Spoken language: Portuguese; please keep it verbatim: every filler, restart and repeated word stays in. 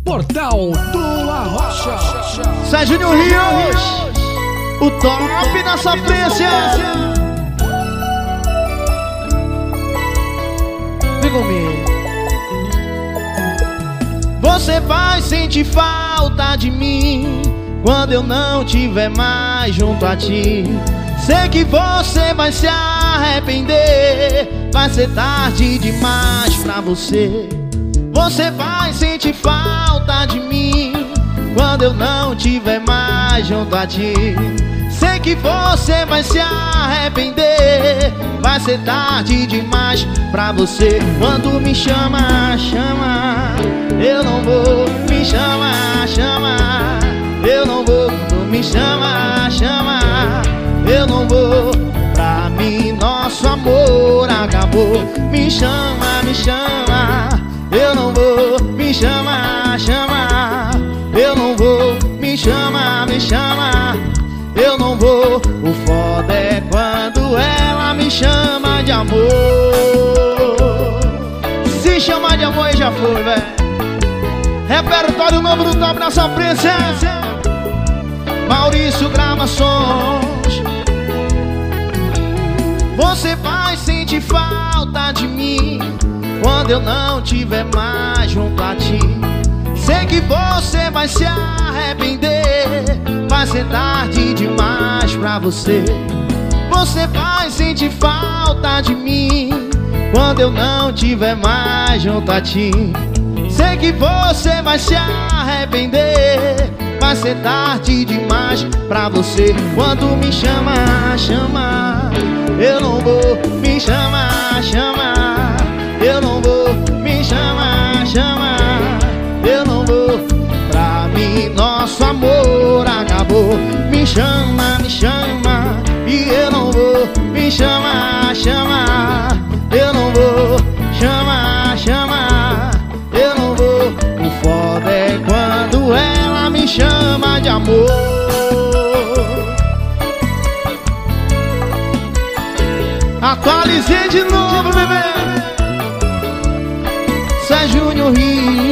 Portal do Arrocha. Sérgio Rios, o top na sofrência. Vem comigo. Você vai sentir falta de mim quando eu não tiver mais junto a ti. Sei que você vai se arrepender, vai ser tarde demais pra você. Você vai sentir falta de mim quando eu não tiver mais junto a ti. Sei que você vai se arrepender, vai ser tarde demais pra você. Quando me chama, chama, eu não vou. Me chama, chama, eu não vou. Quando me chama, chama, eu não vou. Pra mim nosso amor acabou. Me chama, me chama, eu não vou. Me chama, chama, eu não vou. Me chama, me chama, eu não vou. O foda é quando ela me chama de amor. Se chamar de amor já foi, velho. Repertório novo do top na sofrência. Maurício Gravações. Você vai sentir falta de mim quando eu não tiver mais junto a ti. Sei que você vai se arrepender, vai ser tarde demais pra você. Você vai sentir falta de mim quando eu não tiver mais junto a ti. Sei que você vai se arrepender, vai ser tarde demais pra você. Quando me chama, chama, eu não vou. Me chama, chama, eu não vou. Me chama, chama, eu não vou. Pra mim nosso amor acabou. Me chama, me chama, e eu não vou. Me chama, chama, eu não vou. Chama, chama, eu não vou. O foda é quando ela me chama de amor. Atualizei de novo, bebê. Sérgio Rios.